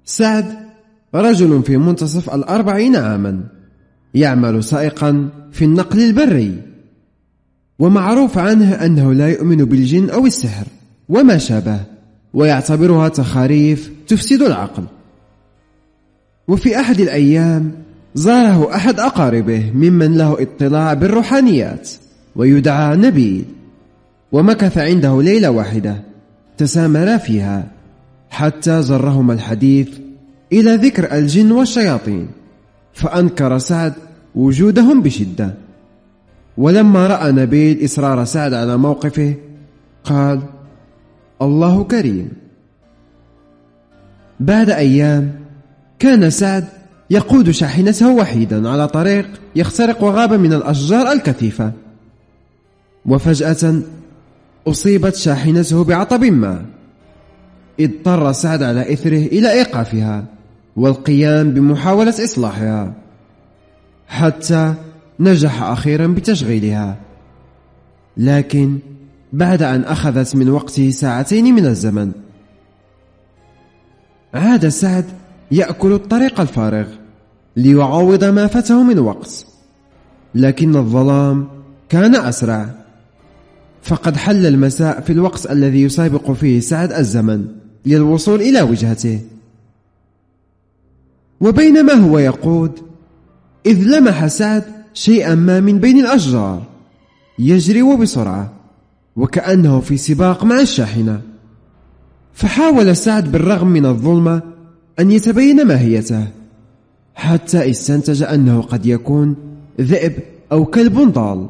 سعد رجل في منتصف 40 عاما، يعمل سائقا في النقل البري، ومعروف عنه أنه لا يؤمن بالجن أو السحر وما شابه، ويعتبرها تخاريف تفسد العقل. وفي أحد الأيام زاره أحد أقاربه ممن له اطلاع بالروحانيات ويدعى نبيل، ومكث عنده ليلة واحدة تسامرا فيها حتى جرهما الحديث إلى ذكر الجن والشياطين، فأنكر سعد وجودهم بشدة. ولما رأى نبيل إصرار سعد على موقفه قال: الله كريم. بعد أيام كان سعد يقود شاحنته وحيدا على طريق يخترق غابة من الأشجار الكثيفة، وفجأة أصيبت شاحنته بعطب ما، اضطر سعد على إثره إلى إيقافها والقيام بمحاولة إصلاحها، حتى نجح أخيرا بتشغيلها، لكن بعد أن أخذت من وقته 2 ساعات من الزمن. عاد سعد يأكل الطريق الفارغ ليعوض ما فاته من وقت، لكن الظلام كان أسرع، فقد حل المساء في الوقت الذي يسابق فيه سعد الزمن للوصول إلى وجهته. وبينما هو يقود إذ لمح سعد شيئا ما من بين الأشجار يجري وبسرعة وكأنه في سباق مع الشاحنة، فحاول سعد بالرغم من الظلمة أن يتبين ماهيته، حتى استنتج أنه قد يكون ذئب أو كلب ضال.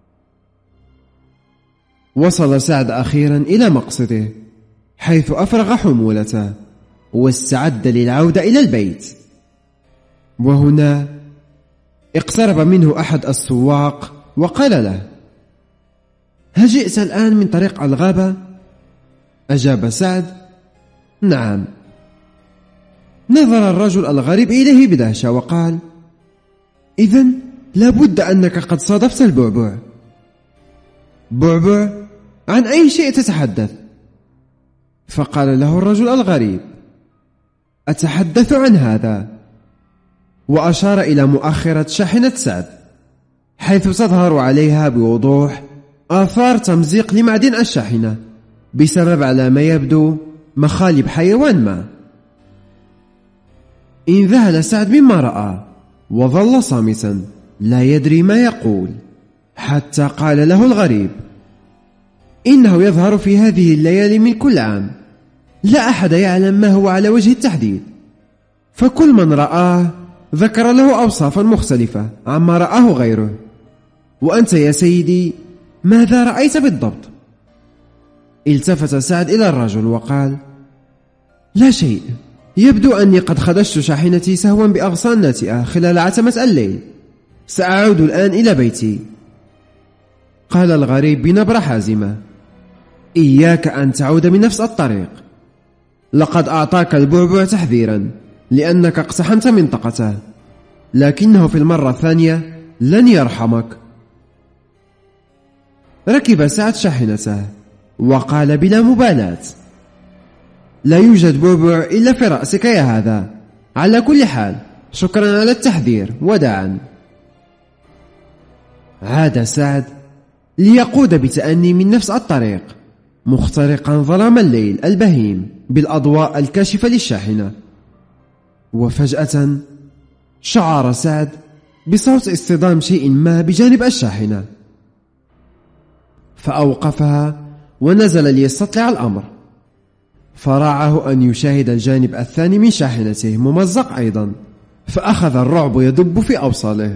وصل سعد أخيرا إلى مقصده، حيث أفرغ حمولته واستعد للعودة إلى البيت. وهنا اقترب منه أحد السواق وقال له: هل جئت الآن من طريق الغابة؟ أجاب سعد: نعم. نظر الرجل الغريب إليه بدهشة وقال: إذن لابد أنك قد صادفت البعبع. بعبع؟ عن أي شيء تتحدث؟ فقال له الرجل الغريب: أتحدث عن هذا، وأشار إلى مؤخرة شاحنة سعد، حيث تظهر عليها بوضوح آثار تمزيق لمعدن الشاحنة بسبب على ما يبدو مخالب حيوان ما. انذهل سعد مما رأى وظل صامتا لا يدري ما يقول، حتى قال له الغريب: إنه يظهر في هذه الليالي من كل عام، لا أحد يعلم ما هو على وجه التحديد، فكل من رآه ذكر له أوصافا مختلفة عما رآه غيره. وأنت يا سيدي ماذا رأيت بالضبط؟ التفت سعد إلى الرجل وقال: لا شيء، يبدو أني قد خدشت شاحنتي سهوا بأغصان ناتئة خلال عتمة الليل، سأعود الآن إلى بيتي. قال الغريب بنبرة حازمة: إياك أن تعود من نفس الطريق، لقد أعطاك البعبع تحذيرا لأنك اقتحمت منطقته، لكنه في المرة الثانية لن يرحمك. ركب سعد شاحنته وقال بلا مبالاة: لا يوجد بعبع إلا في رأسك يا هذا، على كل حال شكرا على التحذير وداعا. عاد سعد ليقود بتأني من نفس الطريق، مخترقا ظلام الليل البهيم بالأضواء الكاشفة للشاحنة. وفجأة شعر سعد بصوت اصطدام شيء ما بجانب الشاحنة، فأوقفها ونزل ليستطلع الأمر، فراعه أن يشاهد الجانب الثاني من شاحنته ممزق أيضا، فأخذ الرعب يدب في أوصاله.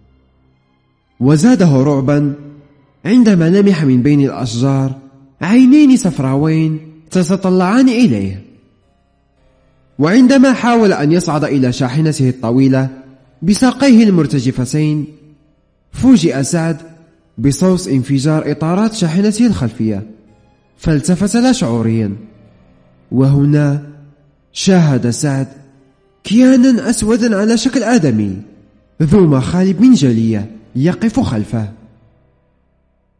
وزاده رعبا عندما لمح من بين الأشجار عينين صفراوين تتطلعان إليه. وعندما حاول أن يصعد إلى شاحنته الطويلة بساقيه المرتجفتين، فوجئ سعد بصوت انفجار إطارات شاحنته الخلفية، فالتفت لا شعوريا. وهنا شاهد سعد كيانا أسودا على شكل آدمي ذو مخالب منجلية يقف خلفه.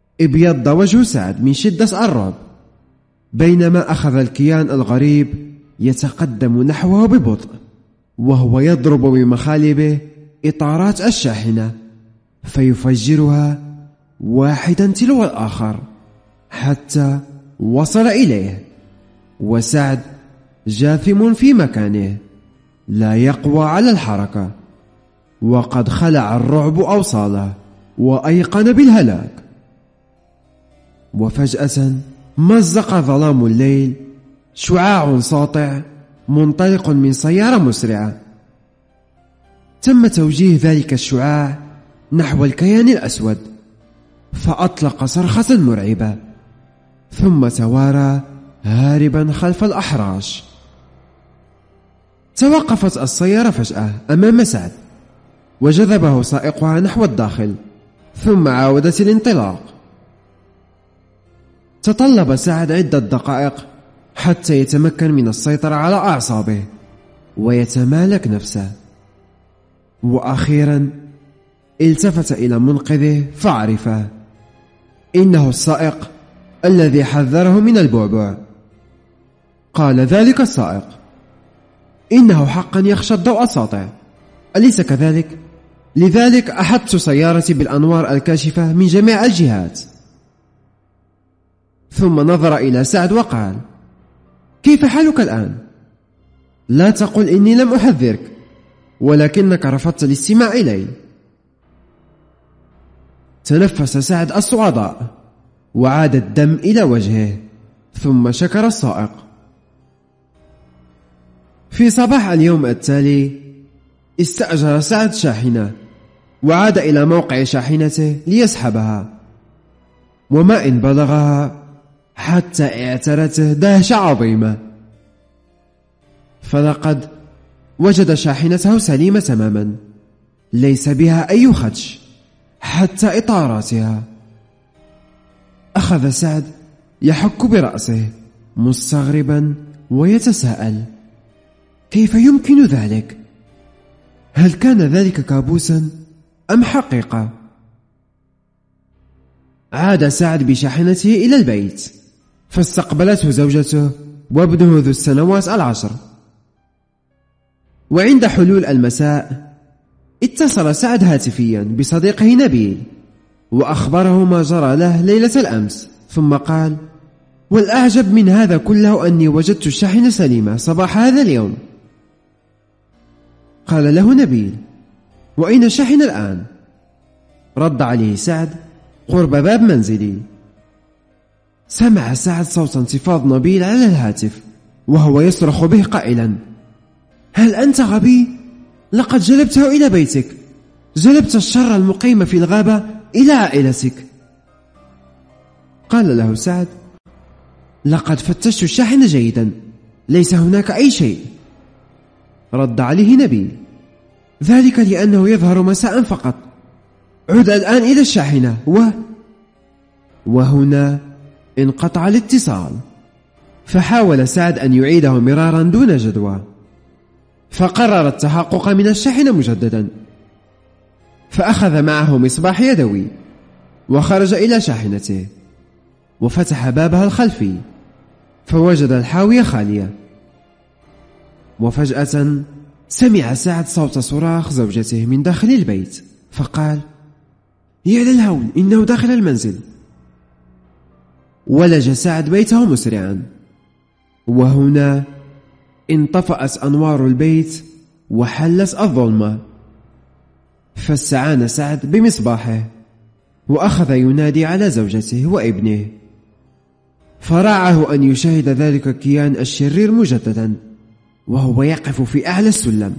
ابيض وجه سعد من شدة الرعب، بينما أخذ الكيان الغريب يتقدم نحوه ببطء، وهو يضرب بمخالبه إطارات الشاحنة فيفجرها واحدا تلو الآخر حتى وصل إليه، وسعد جاثم في مكانه لا يقوى على الحركة، وقد خلع الرعب أوصاله وأيقن بالهلاك. وفجأة مزق ظلام الليل شعاع ساطع منطلق من سيارة مسرعة. تم توجيه ذلك الشعاع نحو الكيان الأسود، فأطلق صرخة مرعبة ثم توارى هاربا خلف الأحراش. توقفت السيارة فجأة أمام سعد، وجذبه سائقها نحو الداخل، ثم عاودت الانطلاق. تطلب سعد عدة دقائق حتى يتمكن من السيطرة على أعصابه ويتمالك نفسه، وأخيرا التفت إلى منقذه فعرفه، إنه السائق الذي حذره من البعبع. قال ذلك السائق: إنه حقا يخشى الضوء الساطع، أليس كذلك؟ لذلك أحبت سيارتي بالأنوار الكاشفة من جميع الجهات. ثم نظر إلى سعد وقال: كيف حالك الآن؟ لا تقل إني لم أحذرك، ولكنك رفضت الاستماع إلي. تنفس سعد الصعداء وعاد الدم إلى وجهه، ثم شكر السائق. في صباح اليوم التالي استأجر سعد شاحنة وعاد إلى موقع شاحنته ليسحبها، وما إن بلغها حتى اعترته دهشة عظيمة، فلقد وجد شاحنته سليمة تماما، ليس بها أي خدش حتى إطاراتها. أخذ سعد يحك برأسه مستغربا ويتساءل: كيف يمكن ذلك؟ هل كان ذلك كابوسا أم حقيقة؟ عاد سعد بشاحنته إلى البيت، فاستقبلته زوجته وابنه ذو السنوات 10. وعند حلول المساء اتصل سعد هاتفيا بصديقه نبيل وأخبره ما جرى له ليلة الأمس، ثم قال: والأعجب من هذا كله أني وجدت الشاحنة سليمة صباح هذا اليوم. قال له نبيل: وأين الشاحنة الآن؟ رد عليه سعد: قرب باب منزلي. سمع سعد صوت انتفاض نبيل على الهاتف وهو يصرخ به قائلا: هل أنت غبي؟ لقد جلبته إلى بيتك، جلبت الشر المقيم في الغابة إلى عائلتك. قال له سعد: لقد فتشت الشاحنة جيدا، ليس هناك أي شيء. رد عليه نبيل: ذلك لأنه يظهر مساء فقط، عد الآن إلى الشاحنة. وهنا انقطع الاتصال، فحاول سعد أن يعيده مرارا دون جدوى، فقرر التحقق من الشاحنة مجددا، فأخذ معه مصباح يدوي وخرج إلى شاحنته وفتح بابها الخلفي، فوجد الحاوية خالية. وفجأة سمع سعد صوت صراخ زوجته من داخل البيت، فقال: يا للهول، إنه داخل المنزل. ولج سعد بيته مسرعا، وهنا انطفأت أنوار البيت وحلت الظلمة، فاستعان سعد بمصباحه وأخذ ينادي على زوجته وابنه، فرعه أن يشاهد ذلك الكيان الشرير مجددا وهو يقف في أعلى السلم.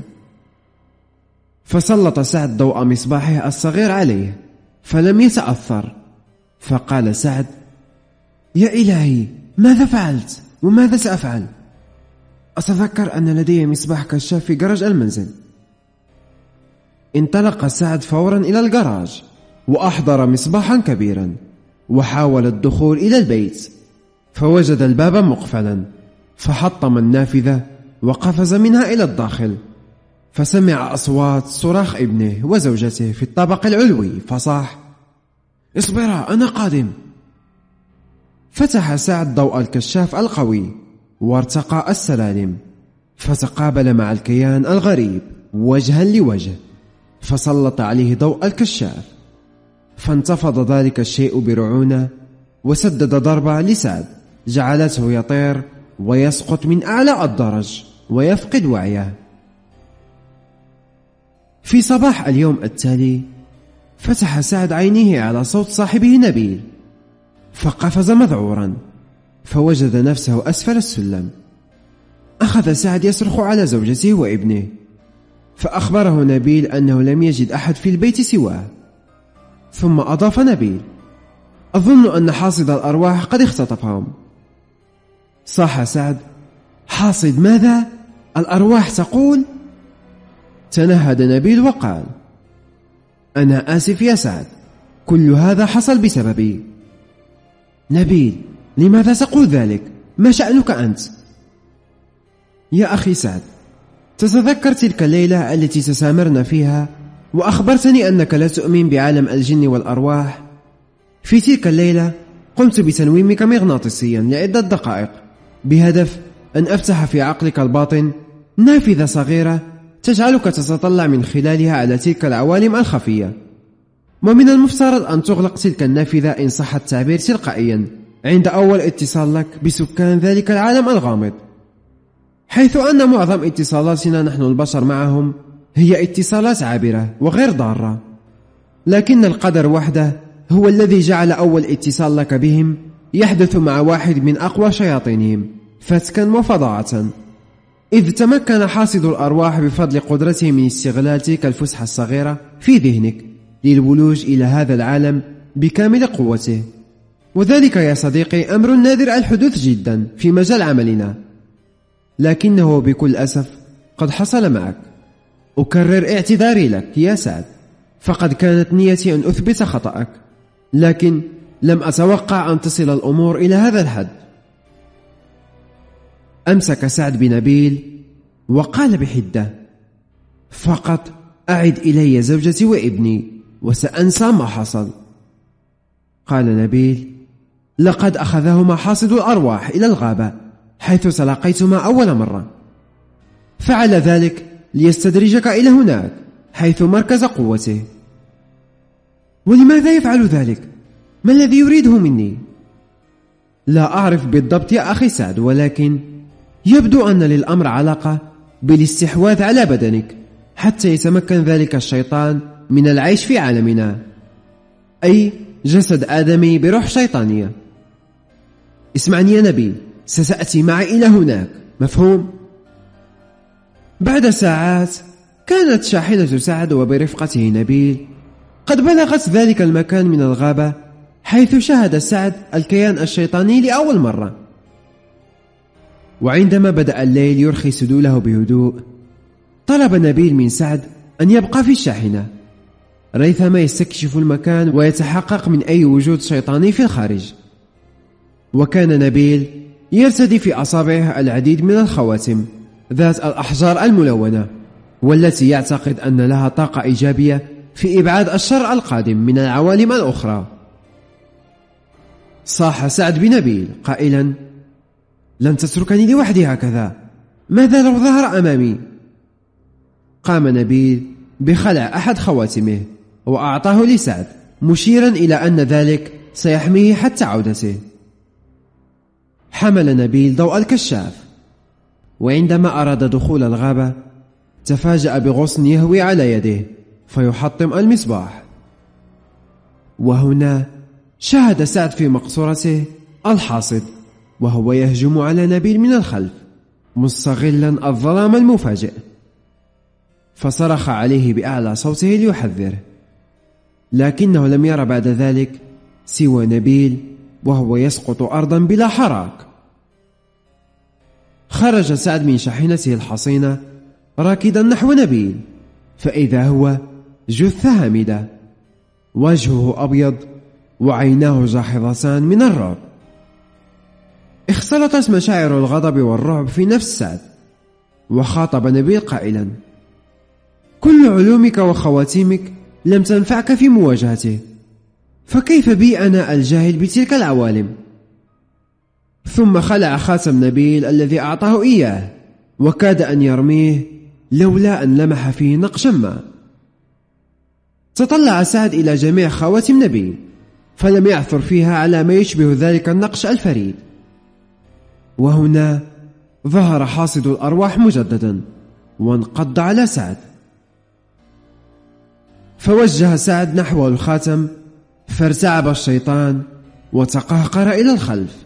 فسلط سعد ضوء مصباحه الصغير عليه فلم يتأثر، فقال سعد: يا إلهي، ماذا فعلت وماذا سأفعل؟ أتذكر أن لدي مصباح كشاف في جراج المنزل. انطلق سعد فورا إلى الجراج وأحضر مصباحا كبيرا وحاول الدخول إلى البيت، فوجد الباب مقفلا، فحطم النافذة وقفز منها إلى الداخل، فسمع أصوات صراخ ابنه وزوجته في الطابق العلوي، فصاح: اصبرا، أنا قادم. فتح سعد ضوء الكشاف القوي وارتقى السلالم، فتقابل مع الكيان الغريب وجها لوجه، فسلط عليه ضوء الكشاف، فانتفض ذلك الشيء برعونة وسدد ضربة لسعد جعلته يطير ويسقط من أعلى الدرج ويفقد وعيه. في صباح اليوم التالي فتح سعد عينيه على صوت صاحبه نبيل، فقفز مذعورا، فوجد نفسه أسفل السلم. أخذ سعد يصرخ على زوجته وابنه، فأخبره نبيل أنه لم يجد أحد في البيت سواه. ثم أضاف نبيل: أظن أن حاصد الأرواح قد اختطفهم. صاح سعد: حاصد ماذا؟ الأرواح تقول؟ تنهد نبيل وقال: أنا آسف يا سعد، كل هذا حصل بسببي. نبيل: لماذا تقول ذلك؟ ما شأنك أنت؟ يا أخي سعد، تتذكر تلك الليلة التي تسامرنا فيها وأخبرتني أنك لا تؤمن بعالم الجن والأرواح؟ في تلك الليلة قمت بتنويمك مغناطيسيا لعدة دقائق بهدف أن أفتح في عقلك الباطن نافذة صغيرة تجعلك تتطلع من خلالها على تلك العوالم الخفية، ومن المفترض أن تغلق تلك النافذة إن صح التعبير تلقائيا عند أول اتصال لك بسكان ذلك العالم الغامض، حيث أن معظم اتصالاتنا نحن البشر معهم هي اتصالات عابرة وغير ضارة، لكن القدر وحده هو الذي جعل أول اتصال لك بهم يحدث مع واحد من أقوى شياطينهم فتكا وفظاعة، إذ تمكن حاصد الأرواح بفضل قدرته من استغلال تلك الفسحة الصغيرة في ذهنك للولوج إلى هذا العالم بكامل قوته. وذلك يا صديقي أمر نادر الحدوث جدا في مجال عملنا، لكنه بكل أسف قد حصل معك. أكرر اعتذاري لك يا سعد، فقد كانت نيتي أن أثبت خطأك، لكن لم أتوقع أن تصل الأمور إلى هذا الحد. أمسك سعد بنبيل وقال بحدة: فقط أعد إلي زوجتي وابني وسأنسى ما حصل. قال نبيل: لقد أخذهما حاصد الأرواح إلى الغابة حيث تلاقيتما أول مرة، فعل ذلك ليستدرجك إلى هناك حيث مركز قوته. ولماذا يفعل ذلك؟ ما الذي يريده مني؟ لا أعرف بالضبط يا أخي سعد، ولكن يبدو أن للأمر علاقة بالاستحواذ على بدنك حتى يتمكن ذلك الشيطان من العيش في عالمنا، أي جسد آدمي بروح شيطانية. اسمعني يا نبيل، ستأتي معي إلى هناك، مفهوم؟ بعد ساعات كانت شاحنة سعد وبرفقته نبيل قد بلغت ذلك المكان من الغابة حيث شاهد سعد الكيان الشيطاني لأول مرة. وعندما بدأ الليل يرخي سدوله بهدوء، طلب نبيل من سعد أن يبقى في الشاحنة ريثما يستكشف المكان ويتحقق من أي وجود شيطاني في الخارج. وكان نبيل يرتدي في أصابعه العديد من الخواتم ذات الأحجار الملونة، والتي يعتقد أن لها طاقة إيجابية في إبعاد الشر القادم من العوالم الأخرى. صاح سعد بنبيل قائلا: لن تتركني لوحدي هكذا، ماذا لو ظهر أمامي؟ قام نبيل بخلع أحد خواتمه وأعطاه لسعد، مشيرا إلى أن ذلك سيحميه حتى عودته. حمل نبيل ضوء الكشاف، وعندما أراد دخول الغابة تفاجأ بغصن يهوي على يده فيحطم المصباح. وهنا شاهد سعد في مقصورته الحاصد وهو يهجم على نبيل من الخلف مستغلا الظلام المفاجئ، فصرخ عليه بأعلى صوته ليحذره، لكنه لم ير بعد ذلك سوى نبيل وهو يسقط أرضا بلا حراك. خرج سعد من شاحنته الحصينة راكدا نحو نبيل، فإذا هو جثة هامدة، وجهه أبيض وعيناه جاحظتان من الرعب. اختلطت مشاعر الغضب والرعب في نفس سعد، وخاطب نبيل قائلا: كل علومك وخواتيمك لم تنفعك في مواجهته، فكيف بي أنا الجاهل بتلك العوالم؟ ثم خلع خاتم نبيل الذي أعطاه إياه وكاد أن يرميه لولا أن لمح فيه نقشا ما. تطلع سعد إلى جميع خواتم نبيل فلم يعثر فيها على ما يشبه ذلك النقش الفريد. وهنا ظهر حاصد الأرواح مجددا وانقض على سعد، فوجه سعد نحو الخاتم فارتعب الشيطان وتقهقر إلى الخلف،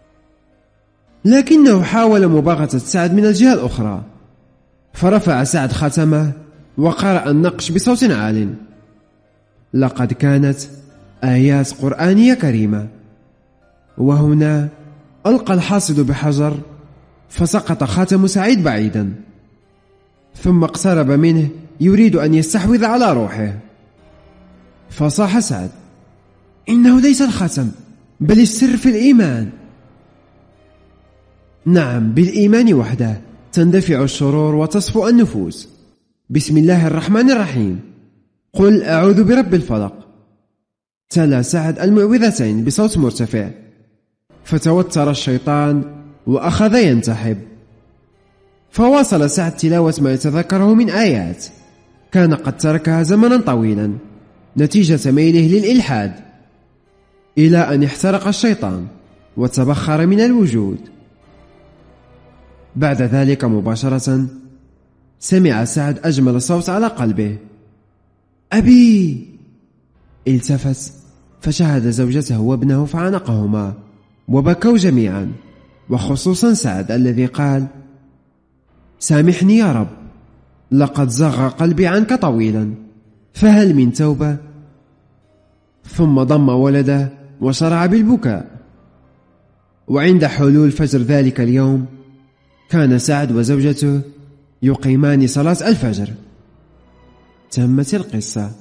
لكنه حاول مباغتة سعد من الجهة الأخرى، فرفع سعد خاتمه وقرأ النقش بصوت عال: لقد كانت آيات قرآنية كريمة. وهنا ألقى الحاصد بحجر فسقط خاتم سعيد بعيدا، ثم اقترب منه يريد أن يستحوذ على روحه، فصاح سعد: إنه ليس الخاتم بل السر في الإيمان. نعم، بالإيمان وحده تندفع الشرور وتصفو النفوس. بسم الله الرحمن الرحيم. قل أعوذ برب الفلق. تلا سعد المعوذتين بصوت مرتفع، فتوتر الشيطان وأخذ ينتحب. فواصل سعد تلاوة ما يتذكره من آيات كان قد تركها زمنا طويلا نتيجة ميله للإلحاد، إلى أن احترق الشيطان وتبخر من الوجود. بعد ذلك مباشرة سمع سعد أجمل صوت على قلبه: أبي! التفت فشاهد زوجته وابنه فعانقهما وبكوا جميعا، وخصوصا سعد الذي قال: سامحني يا رب، لقد زغ قلبي عنك طويلا، فهل من توبة؟ ثم ضم ولده وشرع بالبكاء. وعند حلول فجر ذلك اليوم كان سعد وزوجته يقيمان صلاة الفجر. تمت القصة.